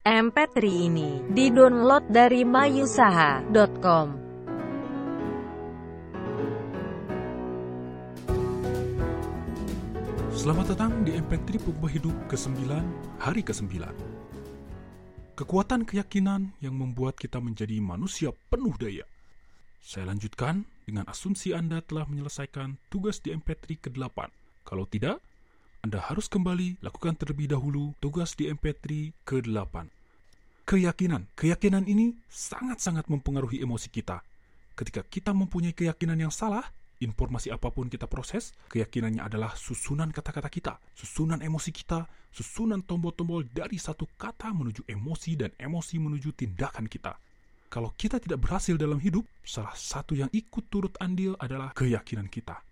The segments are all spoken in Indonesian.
MP3 ini didownload dari mayusaha.com. Selamat datang di MP3 Pengubah Hidup ke-9, hari ke-9. Kekuatan keyakinan yang membuat kita menjadi manusia penuh daya. Saya lanjutkan dengan asumsi Anda telah menyelesaikan tugas di MP3 ke-8. Kalau tidak, Anda harus kembali lakukan terlebih dahulu tugas di MP3 ke-8. Keyakinan ini sangat-sangat mempengaruhi emosi kita. Ketika kita mempunyai keyakinan yang salah, informasi apapun kita proses, keyakinannya adalah susunan kata-kata kita, susunan emosi kita, susunan tombol-tombol dari satu kata menuju emosi dan emosi menuju tindakan kita. Kalau kita tidak berhasil dalam hidup, salah satu yang ikut turut andil adalah keyakinan kita.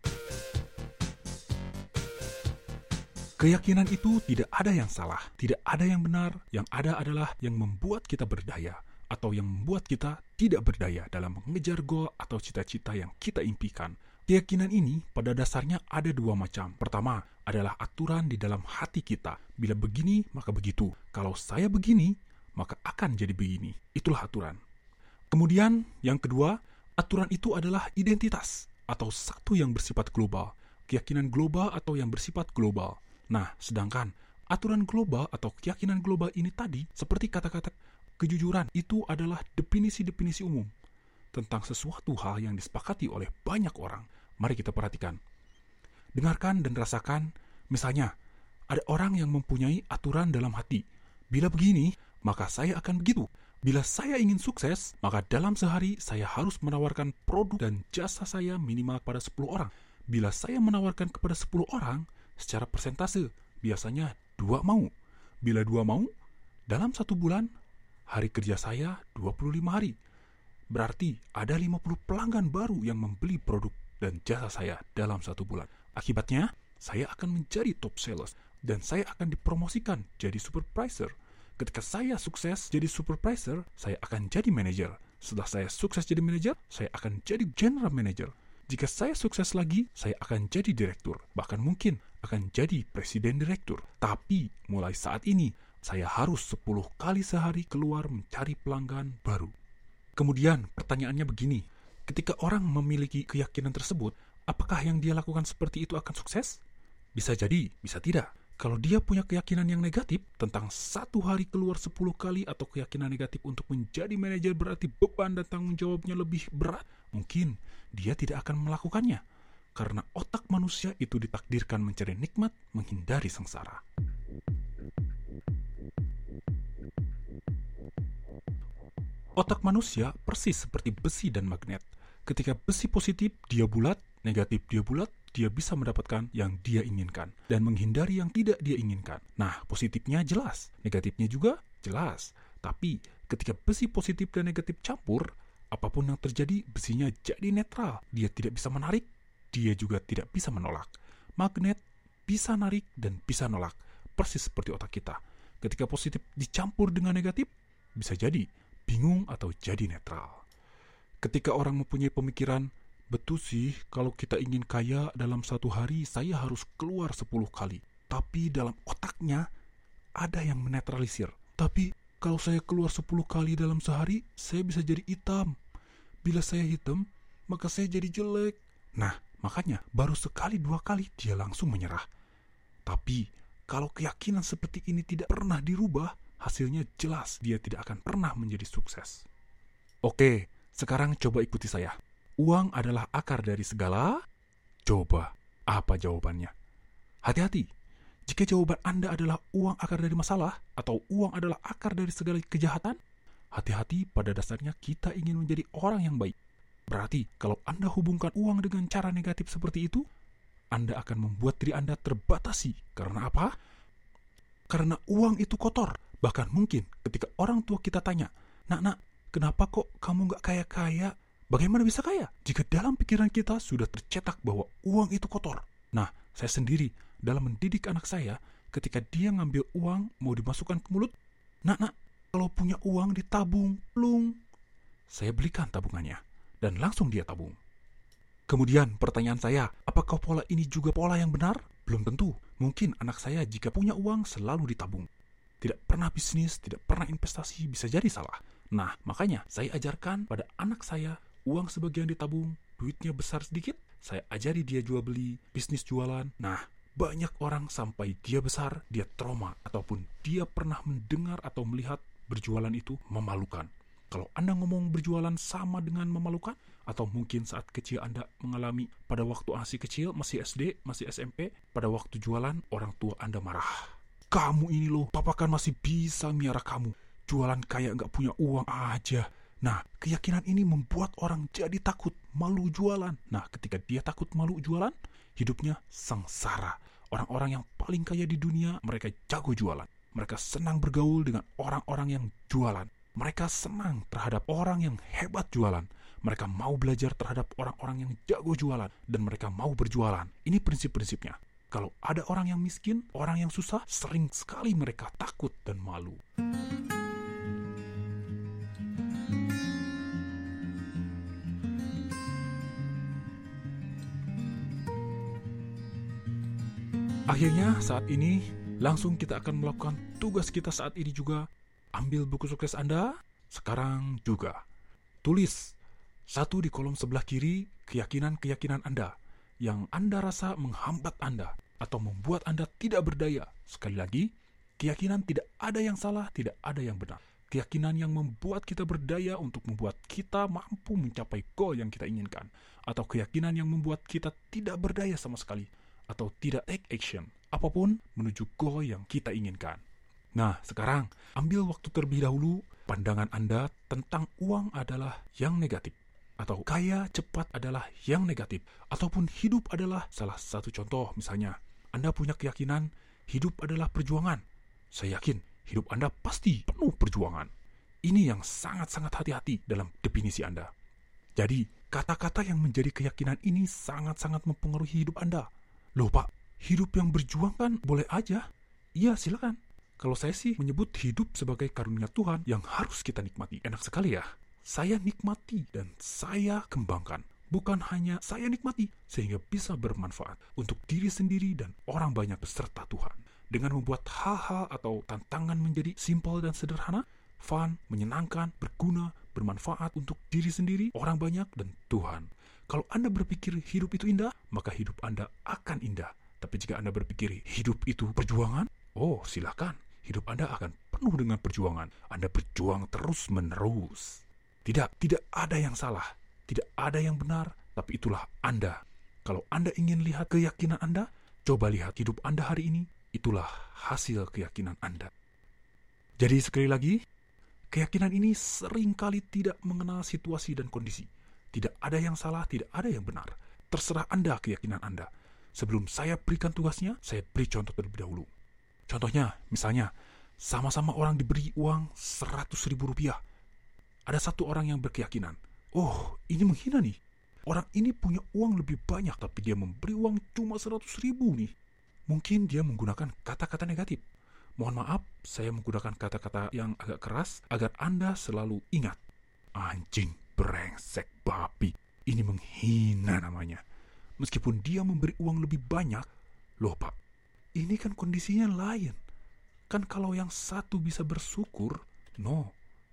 Keyakinan itu tidak ada yang salah, tidak ada yang benar, yang ada adalah yang membuat kita berdaya, atau yang membuat kita tidak berdaya dalam mengejar goal atau cita-cita yang kita impikan. Keyakinan ini pada dasarnya ada dua macam. Pertama adalah aturan di dalam hati kita. Bila begini, maka begitu. Kalau saya begini, maka akan jadi begini. Itulah aturan. Kemudian yang kedua, aturan itu adalah identitas, atau satu yang bersifat global. Keyakinan global atau yang bersifat global. Nah, sedangkan aturan global atau keyakinan global ini tadi, seperti kata-kata kejujuran, itu adalah definisi-definisi umum tentang sesuatu hal yang disepakati oleh banyak orang. Mari kita perhatikan. Dengarkan dan rasakan, misalnya, ada orang yang mempunyai aturan dalam hati. Bila begini, maka saya akan begitu. Bila saya ingin sukses, maka dalam sehari saya harus menawarkan produk dan jasa saya minimal kepada 10 orang. Bila saya menawarkan kepada 10 orang, secara persentase, biasanya 2 mau. Bila 2 mau, dalam 1 bulan, hari kerja saya 25 hari. Berarti ada 50 pelanggan baru yang membeli produk dan jasa saya dalam 1 bulan. Akibatnya, saya akan menjadi top sales dan saya akan dipromosikan jadi supervisor. Ketika saya sukses jadi supervisor, saya akan jadi manager. Setelah saya sukses jadi manager, saya akan jadi general manager. Jika saya sukses lagi, saya akan jadi direktur. Bahkan mungkin akan jadi presiden direktur. Tapi mulai saat ini, saya harus 10 kali sehari keluar mencari pelanggan baru. Kemudian pertanyaannya begini, ketika orang memiliki keyakinan tersebut, apakah yang dia lakukan seperti itu akan sukses? Bisa jadi, bisa tidak. Kalau dia punya keyakinan yang negatif tentang 1 hari keluar 10 kali atau keyakinan negatif untuk menjadi manajer berarti beban dan tanggung jawabnya lebih berat, mungkin dia tidak akan melakukannya. Karena otak manusia itu ditakdirkan mencari nikmat, menghindari sengsara. Otak manusia persis seperti besi dan magnet. Ketika besi positif, dia bulat, negatif dia bulat, dia bisa mendapatkan yang dia inginkan dan menghindari yang tidak dia inginkan. Nah, positifnya jelas, negatifnya juga jelas. Tapi ketika besi positif dan negatif campur, apapun yang terjadi, besinya jadi netral. Dia tidak bisa menarik, dia juga tidak bisa menolak. Magnet bisa narik dan bisa nolak, persis seperti otak kita. Ketika positif dicampur dengan negatif, bisa jadi bingung atau jadi netral. Ketika orang mempunyai pemikiran, betul sih, kalau kita ingin kaya dalam 1 hari, saya harus keluar 10 kali. Tapi dalam otaknya, ada yang menetralisir. Tapi kalau saya keluar 10 kali dalam sehari, saya bisa jadi hitam. Bila saya hitam, maka saya jadi jelek. Nah, makanya baru sekali 2 kali dia langsung menyerah. Tapi kalau keyakinan seperti ini tidak pernah dirubah, hasilnya jelas dia tidak akan pernah menjadi sukses. Oke, sekarang coba ikuti saya. Uang adalah akar dari segala. Coba, apa jawabannya? Hati-hati. Jika jawaban Anda adalah uang akar dari masalah, atau uang adalah akar dari segala kejahatan, hati-hati, pada dasarnya kita ingin menjadi orang yang baik. Berarti, kalau Anda hubungkan uang dengan cara negatif seperti itu, Anda akan membuat diri Anda terbatasi. Karena apa? Karena uang itu kotor. Bahkan mungkin ketika orang tua kita tanya, Nak, kenapa kok kamu gak kaya-kaya? Bagaimana bisa kaya? Jika dalam pikiran kita sudah tercetak bahwa uang itu kotor. Nah, saya sendiri dalam mendidik anak saya, ketika dia ngambil uang mau dimasukkan ke mulut, Nak, kalau punya uang ditabung, plung. Saya belikan tabungannya, dan langsung dia tabung. Kemudian pertanyaan saya, apakah pola ini juga pola yang benar? Belum tentu. Mungkin anak saya jika punya uang selalu ditabung. tidak pernah bisnis, tidak pernah investasi, bisa jadi salah. Nah, makanya saya ajarkan pada anak saya, uang sebagian ditabung, duitnya besar sedikit, saya ajari dia jual beli, bisnis jualan. Nah, banyak orang sampai dia besar, dia trauma, ataupun dia pernah mendengar atau melihat berjualan itu memalukan. Kalau Anda ngomong berjualan sama dengan memalukan, atau mungkin saat kecil Anda mengalami pada waktu masih kecil, masih SD, masih SMP, pada waktu jualan, orang tua Anda marah. Kamu ini loh, papa kan masih bisa miara kamu. Jualan kayak nggak punya uang aja. Nah, keyakinan ini membuat orang jadi takut, malu jualan. Nah, ketika dia takut malu jualan, hidupnya sengsara. Orang-orang yang paling kaya di dunia, mereka jago jualan. Mereka senang bergaul dengan orang-orang yang jualan. Mereka senang terhadap orang yang hebat jualan. Mereka mau belajar terhadap orang-orang yang jago jualan. Dan mereka mau berjualan. Ini prinsip-prinsipnya. Kalau ada orang yang miskin, orang yang susah, sering sekali mereka takut dan malu. Akhirnya saat ini, langsung kita akan melakukan tugas kita saat ini juga. Ambil buku sukses Anda, sekarang juga. Tulis satu di kolom sebelah kiri keyakinan-keyakinan Anda yang Anda rasa menghambat Anda atau membuat Anda tidak berdaya. Sekali lagi, keyakinan tidak ada yang salah, tidak ada yang benar. Keyakinan yang membuat kita berdaya untuk membuat kita mampu mencapai goal yang kita inginkan. Atau keyakinan yang membuat kita tidak berdaya sama sekali atau tidak take action apapun menuju goal yang kita inginkan. Nah, sekarang ambil waktu terlebih dahulu. Pandangan Anda tentang uang adalah yang negatif, atau kaya cepat adalah yang negatif, ataupun hidup adalah salah satu contoh. Misalnya, Anda punya keyakinan hidup adalah perjuangan. Saya yakin hidup Anda pasti penuh perjuangan. Ini yang sangat-sangat hati-hati dalam definisi Anda. Jadi, kata-kata yang menjadi keyakinan ini sangat-sangat mempengaruhi hidup Anda. Loh Pak, hidup yang berjuang kan boleh aja? Iya, silakan. Kalau saya sih menyebut hidup sebagai karunia Tuhan yang harus kita nikmati. Enak sekali ya. Saya nikmati dan saya kembangkan. Bukan hanya saya nikmati, sehingga bisa bermanfaat untuk diri sendiri dan orang banyak beserta Tuhan. Dengan membuat hal-hal atau tantangan menjadi simpel dan sederhana, fun, menyenangkan, berguna, bermanfaat untuk diri sendiri, orang banyak, dan Tuhan. Kalau Anda berpikir hidup itu indah, maka hidup Anda akan indah. Tapi jika Anda berpikir hidup itu perjuangan, oh silakan. Hidup Anda akan penuh dengan perjuangan. Anda berjuang terus-menerus. Tidak ada yang salah. Tidak ada yang benar, tapi itulah Anda. Kalau Anda ingin lihat keyakinan Anda, coba lihat hidup Anda hari ini. Itulah hasil keyakinan Anda. Jadi sekali lagi, keyakinan ini seringkali tidak mengenal situasi dan kondisi. Tidak ada yang salah, tidak ada yang benar. Terserah Anda keyakinan Anda. Sebelum saya berikan tugasnya, saya beri contoh terlebih dahulu. Contohnya, misalnya, sama-sama orang diberi uang 100.000 rupiah. Ada satu orang yang berkeyakinan, oh ini menghina nih. Orang ini punya uang lebih banyak, tapi dia memberi uang cuma 100.000 nih. Mungkin dia menggunakan kata-kata negatif. Mohon maaf, saya menggunakan kata-kata yang agak keras, agar Anda selalu ingat. Anjing, brengsek, babi. Ini menghina namanya. Meskipun dia memberi uang lebih banyak, loh Pak, ini kan kondisinya lain. Kan kalau yang satu bisa bersyukur, no.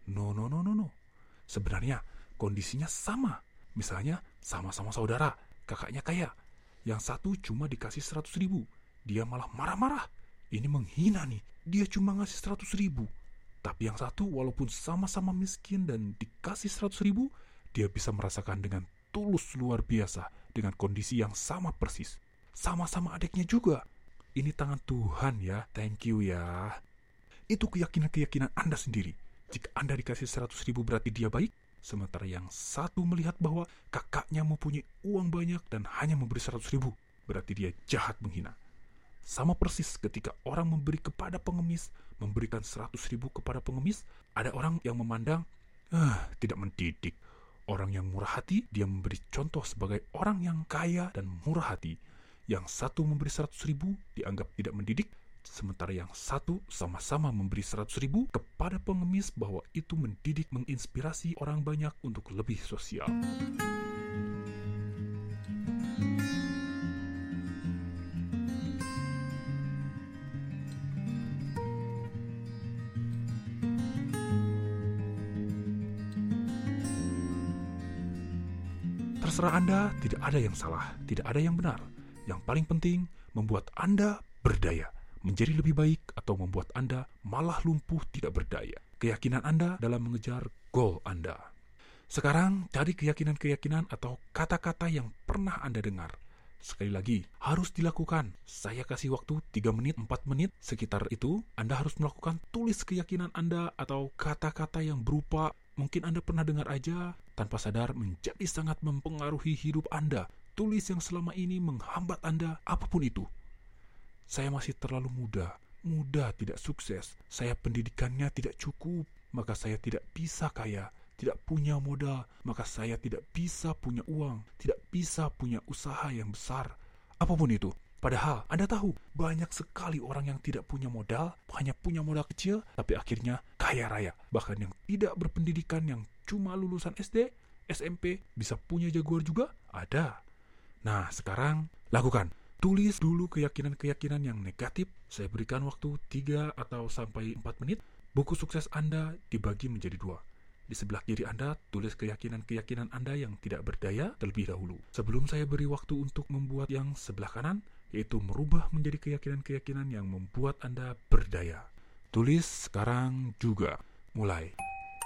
Sebenarnya kondisinya sama. Misalnya sama-sama saudara, kakaknya kaya. Yang satu cuma dikasih 100.000, dia malah marah-marah. Ini menghina nih, dia cuma ngasih 100.000. Tapi yang satu walaupun sama-sama miskin dan dikasih 100.000, dia bisa merasakan dengan tulus luar biasa dengan kondisi yang sama persis. Sama-sama adiknya juga. Ini tangan Tuhan ya, thank you ya. Itu keyakinan-keyakinan Anda sendiri. Jika Anda dikasih 100.000 berarti dia baik, sementara yang satu melihat bahwa kakaknya mempunyai uang banyak dan hanya memberi 100.000, berarti dia jahat menghina. Sama persis ketika orang memberi kepada pengemis, memberikan 100.000 kepada pengemis, ada orang yang memandang, tidak mendidik. Orang yang murah hati, dia memberi contoh sebagai orang yang kaya dan murah hati. Yang satu memberi 100.000 dianggap tidak mendidik, sementara yang satu sama-sama memberi 100.000 kepada pengemis bahwa itu mendidik, menginspirasi orang banyak untuk lebih sosial. Terserah Anda, tidak ada yang salah, tidak ada yang benar. Yang paling penting, membuat Anda berdaya, menjadi lebih baik atau membuat Anda malah lumpuh tidak berdaya. Keyakinan Anda dalam mengejar goal Anda. Sekarang, cari keyakinan-keyakinan atau kata-kata yang pernah Anda dengar. Sekali lagi, harus dilakukan. Saya kasih waktu 3 menit, 4 menit, sekitar itu. Anda harus melakukan, tulis keyakinan Anda atau kata-kata yang berupa mungkin Anda pernah dengar aja, tanpa sadar menjadi sangat mempengaruhi hidup Anda. Tulis yang selama ini menghambat Anda, apapun itu. Saya masih terlalu muda tidak sukses. Saya pendidikannya tidak cukup, maka saya tidak bisa kaya. Tidak punya modal, maka saya tidak bisa punya uang, tidak bisa punya usaha yang besar. Apapun itu. Padahal Anda tahu, banyak sekali orang yang tidak punya modal, hanya punya modal kecil, tapi akhirnya kaya raya. Bahkan yang tidak berpendidikan, yang cuma lulusan SD, SMP, bisa punya jaguar juga, ada. Nah, sekarang lakukan. Tulis dulu keyakinan-keyakinan yang negatif. Saya berikan waktu 3 atau sampai 4 menit. Buku sukses Anda dibagi menjadi 2. Di sebelah kiri Anda, tulis keyakinan-keyakinan Anda yang tidak berdaya terlebih dahulu. Sebelum saya beri waktu untuk membuat yang sebelah kanan, yaitu merubah menjadi keyakinan-keyakinan yang membuat Anda berdaya. Tulis sekarang juga. Mulai.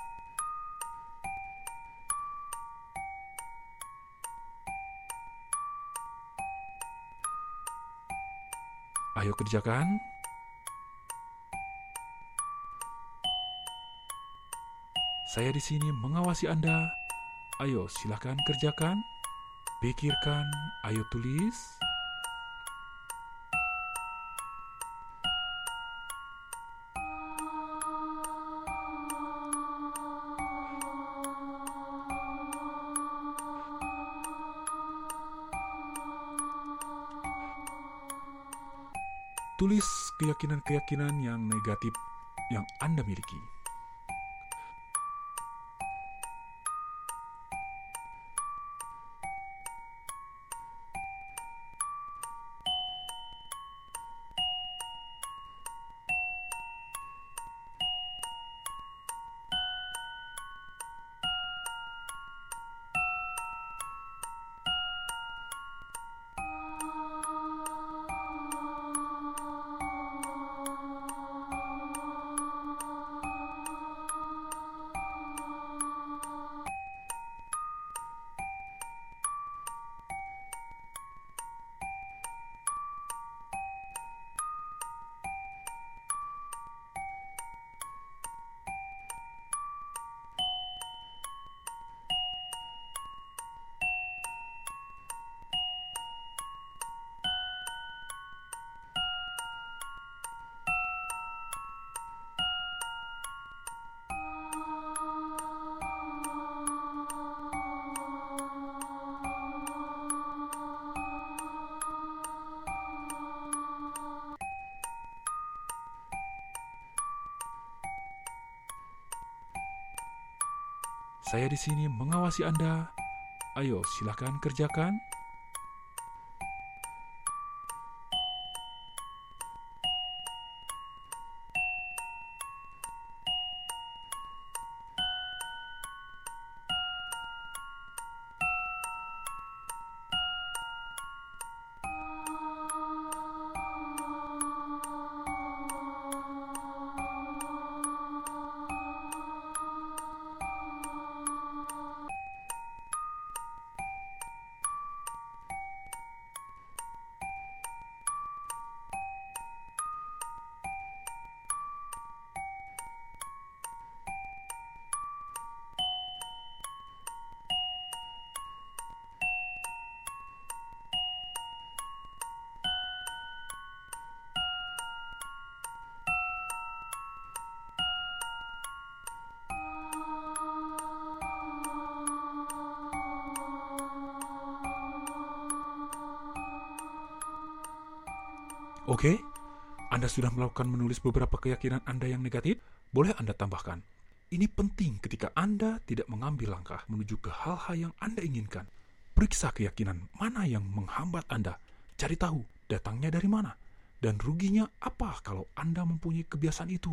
Ayo kerjakan. Saya di sini mengawasi Anda. Ayo silakan kerjakan. Pikirkan, ayo tulis. Tulis keyakinan-keyakinan yang negatif yang Anda miliki. Saya di sini mengawasi Anda. Ayo silakan kerjakan. Oke, Anda sudah melakukan menulis beberapa keyakinan Anda yang negatif? Boleh Anda tambahkan. Ini penting ketika Anda tidak mengambil langkah menuju ke hal-hal yang Anda inginkan. Periksa keyakinan mana yang menghambat Anda. Cari tahu datangnya dari mana. Dan ruginya apa kalau Anda mempunyai kebiasaan itu.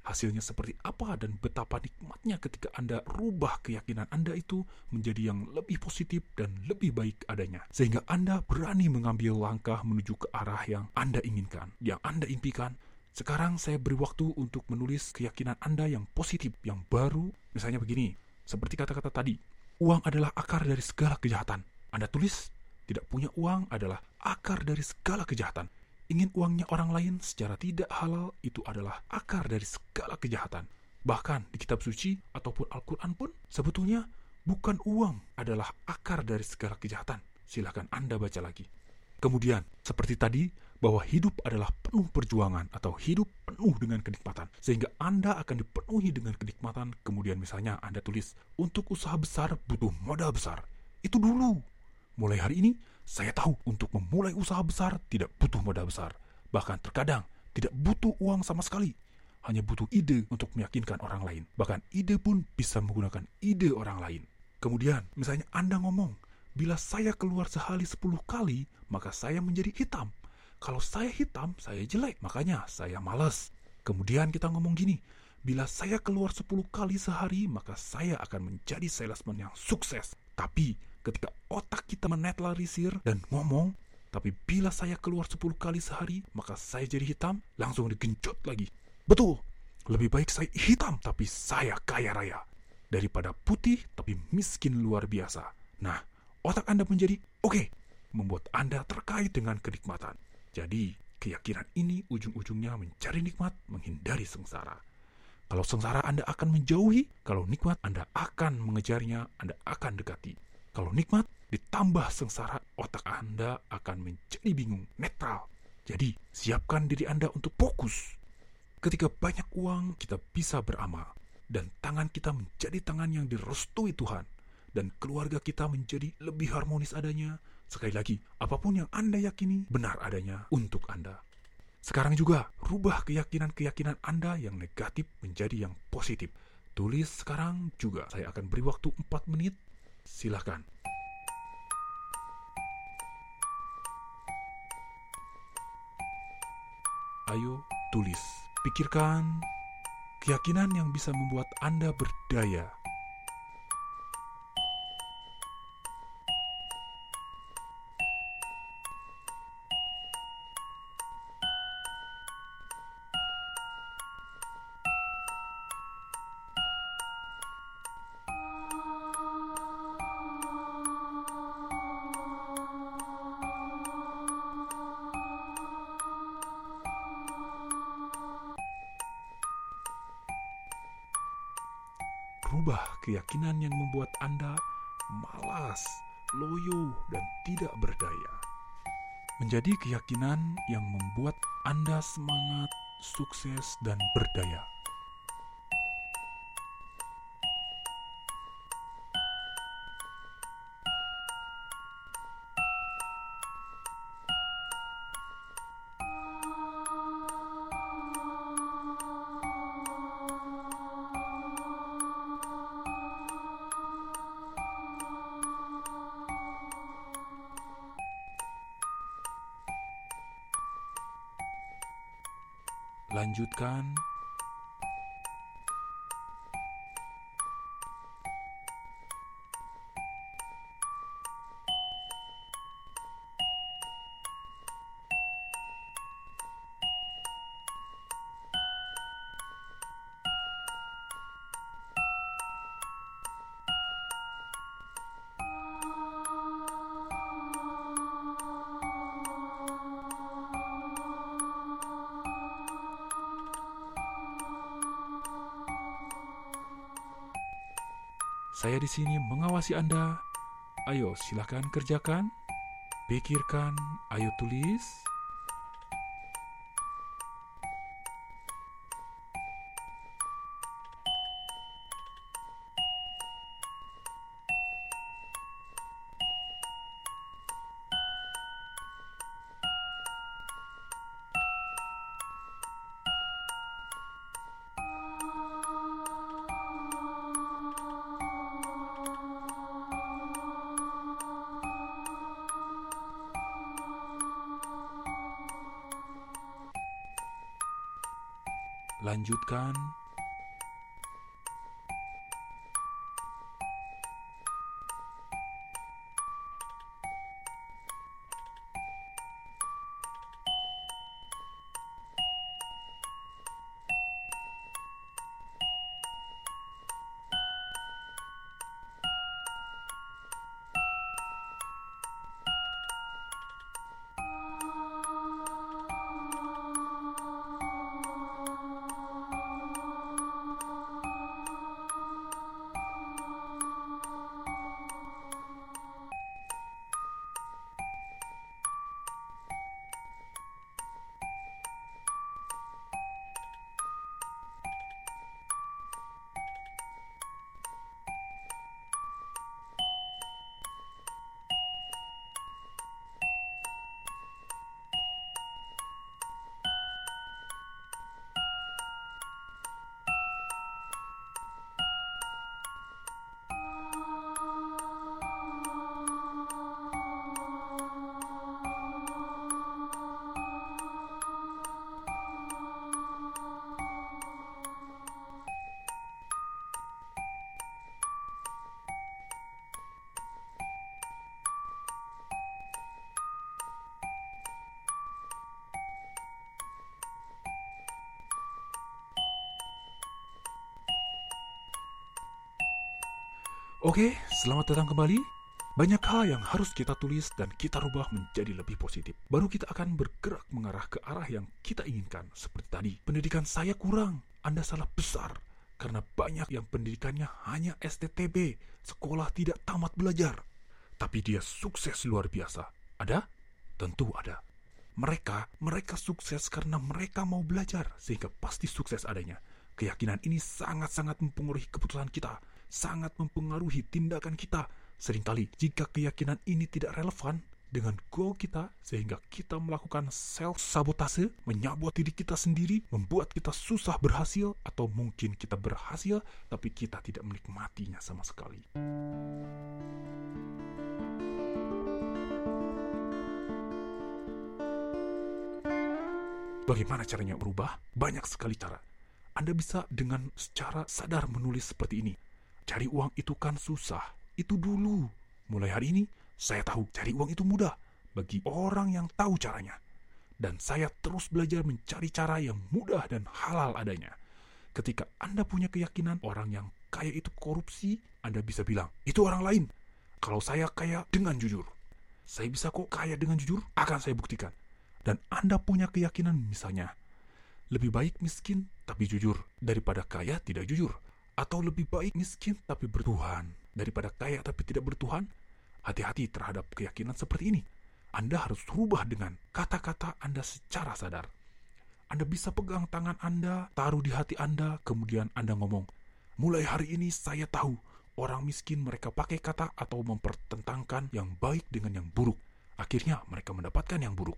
hasilnya seperti apa dan betapa nikmatnya ketika Anda rubah keyakinan Anda itu menjadi yang lebih positif dan lebih baik adanya. Sehingga Anda berani mengambil langkah menuju ke arah yang Anda inginkan, yang Anda impikan. Sekarang saya beri waktu untuk menulis keyakinan Anda yang positif, yang baru. Misalnya begini, seperti kata-kata tadi, uang adalah akar dari segala kejahatan. Anda tulis, tidak punya uang adalah akar dari segala kejahatan. Ingin uangnya orang lain secara tidak halal itu adalah akar dari segala kejahatan. Bahkan di kitab suci ataupun Al-Quran pun sebetulnya bukan uang adalah akar dari segala kejahatan. Silakan Anda baca lagi. Kemudian, seperti tadi, bahwa hidup adalah penuh perjuangan atau hidup penuh dengan kenikmatan. Sehingga Anda akan dipenuhi dengan kenikmatan. Kemudian misalnya Anda tulis, untuk usaha besar butuh modal besar. Itu dulu. Mulai hari ini, saya tahu untuk memulai usaha besar tidak butuh modal besar. Bahkan terkadang tidak butuh uang sama sekali. Hanya butuh ide untuk meyakinkan orang lain. Bahkan ide pun bisa menggunakan ide orang lain. Kemudian, misalnya Anda ngomong, bila saya keluar sehari 10 kali, maka saya menjadi hitam. Kalau saya hitam, saya jelek, makanya saya malas. Kemudian kita ngomong gini, bila saya keluar 10 kali sehari, maka saya akan menjadi salesman yang sukses. Tapi ketika otak kita menetralisir dan ngomong, tapi bila saya keluar 10 kali sehari, maka saya jadi hitam, langsung digenjot lagi. Betul, lebih baik saya hitam tapi saya kaya raya, daripada putih tapi miskin luar biasa. Nah, otak Anda menjadi oke, membuat Anda terkait dengan kenikmatan. Jadi, keyakinan ini ujung-ujungnya mencari nikmat, menghindari sengsara. Kalau sengsara Anda akan menjauhi, kalau nikmat Anda akan mengejarnya, Anda akan dekati. Kalau nikmat ditambah sengsara, otak Anda akan menjadi bingung, netral. Jadi, siapkan diri Anda untuk fokus. Ketika banyak uang, kita bisa beramal. Dan tangan kita menjadi tangan yang direstui Tuhan. Dan keluarga kita menjadi lebih harmonis adanya. Sekali lagi, apapun yang Anda yakini, benar adanya untuk Anda. Sekarang juga, rubah keyakinan-keyakinan Anda yang negatif menjadi yang positif. Tulis sekarang juga. Saya akan beri waktu 4 menit. Silahkan. Ayo, tulis. Pikirkan keyakinan yang bisa membuat Anda berdaya. Rubah keyakinan yang membuat Anda malas, loyo, dan tidak berdaya. Menjadi keyakinan yang membuat Anda semangat, sukses, dan berdaya. Lanjutkan. Saya di sini mengawasi Anda. Ayo, silakan kerjakan. Pikirkan, ayo tulis. Lanjutkan. Oke, selamat datang kembali. Banyak hal yang harus kita tulis dan kita rubah menjadi lebih positif. Baru kita akan bergerak mengarah ke arah yang kita inginkan. Seperti tadi, pendidikan saya kurang. Anda salah besar. Karena banyak yang pendidikannya hanya STTB, sekolah tidak tamat belajar. Tapi dia sukses luar biasa. Ada? Tentu ada. Mereka sukses karena mereka mau belajar, sehingga pasti sukses adanya. Keyakinan ini sangat-sangat mempengaruhi keputusan kita, sangat mempengaruhi tindakan kita. Seringkali, jika keyakinan ini tidak relevan dengan goal kita, sehingga kita melakukan self-sabotase, menyabot diri kita sendiri, membuat kita susah berhasil, atau mungkin kita berhasil, tapi kita tidak menikmatinya sama sekali. Bagaimana caranya berubah? Banyak sekali cara. Anda bisa dengan secara sadar menulis seperti ini. Cari uang itu kan susah. Itu dulu. Mulai hari ini, saya tahu cari uang itu mudah bagi orang yang tahu caranya. Dan saya terus belajar mencari cara yang mudah dan halal adanya. Ketika Anda punya keyakinan orang yang kaya itu korupsi, Anda bisa bilang, itu orang lain. Kalau saya kaya dengan jujur. Saya bisa kok kaya dengan jujur, akan saya buktikan. Dan Anda punya keyakinan misalnya, lebih baik miskin tapi jujur daripada kaya tidak jujur. Atau lebih baik miskin tapi bertuhan daripada kaya tapi tidak bertuhan. Hati-hati terhadap keyakinan seperti ini. Anda harus rubah dengan kata-kata Anda secara sadar. Anda bisa pegang tangan Anda, taruh di hati Anda, kemudian Anda ngomong, mulai hari ini saya tahu orang miskin mereka pakai kata atau mempertentangkan yang baik dengan yang buruk. Akhirnya mereka mendapatkan yang buruk.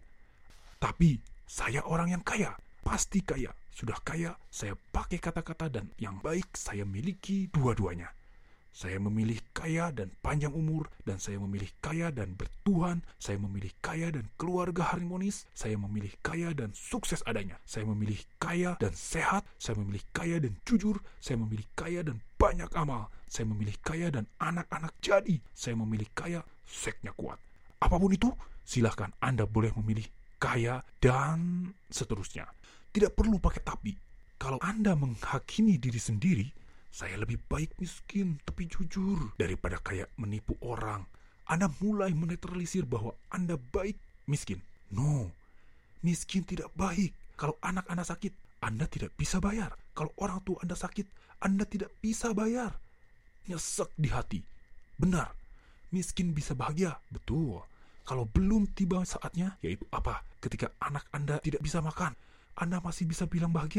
Tapi saya orang yang kaya, pasti kaya. Sudah kaya, saya pakai kata-kata dan yang baik saya miliki dua-duanya. Saya memilih kaya dan panjang umur, dan saya memilih kaya dan bertuhan, saya memilih kaya dan keluarga harmonis, saya memilih kaya dan sukses adanya, saya memilih kaya dan sehat, saya memilih kaya dan jujur, saya memilih kaya dan banyak amal, saya memilih kaya dan anak-anak jadi, saya memilih kaya, seksnya kuat. Apapun itu, silahkan Anda boleh memilih kaya dan seterusnya. Tidak perlu pakai tapi. Kalau Anda menghakimi diri sendiri, saya lebih baik miskin tapi jujur daripada kaya menipu orang. Anda mulai menetralisir bahwa Anda baik miskin. No, miskin tidak baik. Kalau anak Anda sakit, Anda tidak bisa bayar. Kalau orang tua Anda sakit, Anda tidak bisa bayar. Nyesek di hati. Benar, miskin bisa bahagia. Betul. Kalau belum tiba saatnya, yaitu apa? Ketika anak Anda tidak bisa makan, Anda masih bisa bilang bahagia?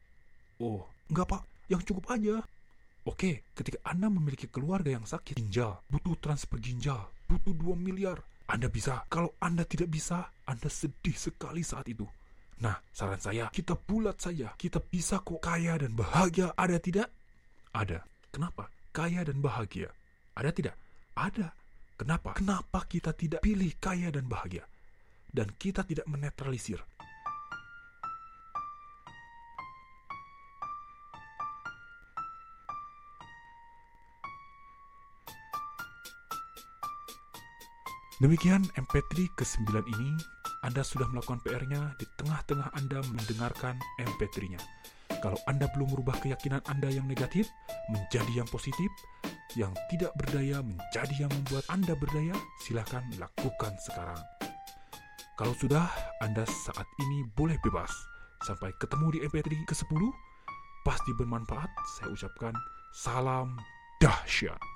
Oh, enggak pak, yang cukup aja. Oke, ketika Anda memiliki keluarga yang sakit ginjal, butuh transfer ginjal, butuh 2 miliar, Anda bisa. Kalau Anda tidak bisa, Anda sedih sekali saat itu. Nah, saran saya, kita bulat saja. Kita bisa kok kaya dan bahagia. Ada tidak? Ada. Kenapa? Kaya dan bahagia. Ada tidak? Ada. Kenapa? Kenapa kita tidak pilih kaya dan bahagia? Dan kita tidak menetralisir. Demikian MP3 ke-9 ini. Anda sudah melakukan PR-nya. Di tengah-tengah Anda mendengarkan MP3-nya. Kalau Anda belum merubah keyakinan Anda yang negatif menjadi yang positif, yang tidak berdaya menjadi yang membuat Anda berdaya, silakan lakukan sekarang. Kalau sudah, Anda saat ini boleh bebas. Sampai ketemu di MP3 ke-10. Pasti bermanfaat. Saya ucapkan salam dahsyat.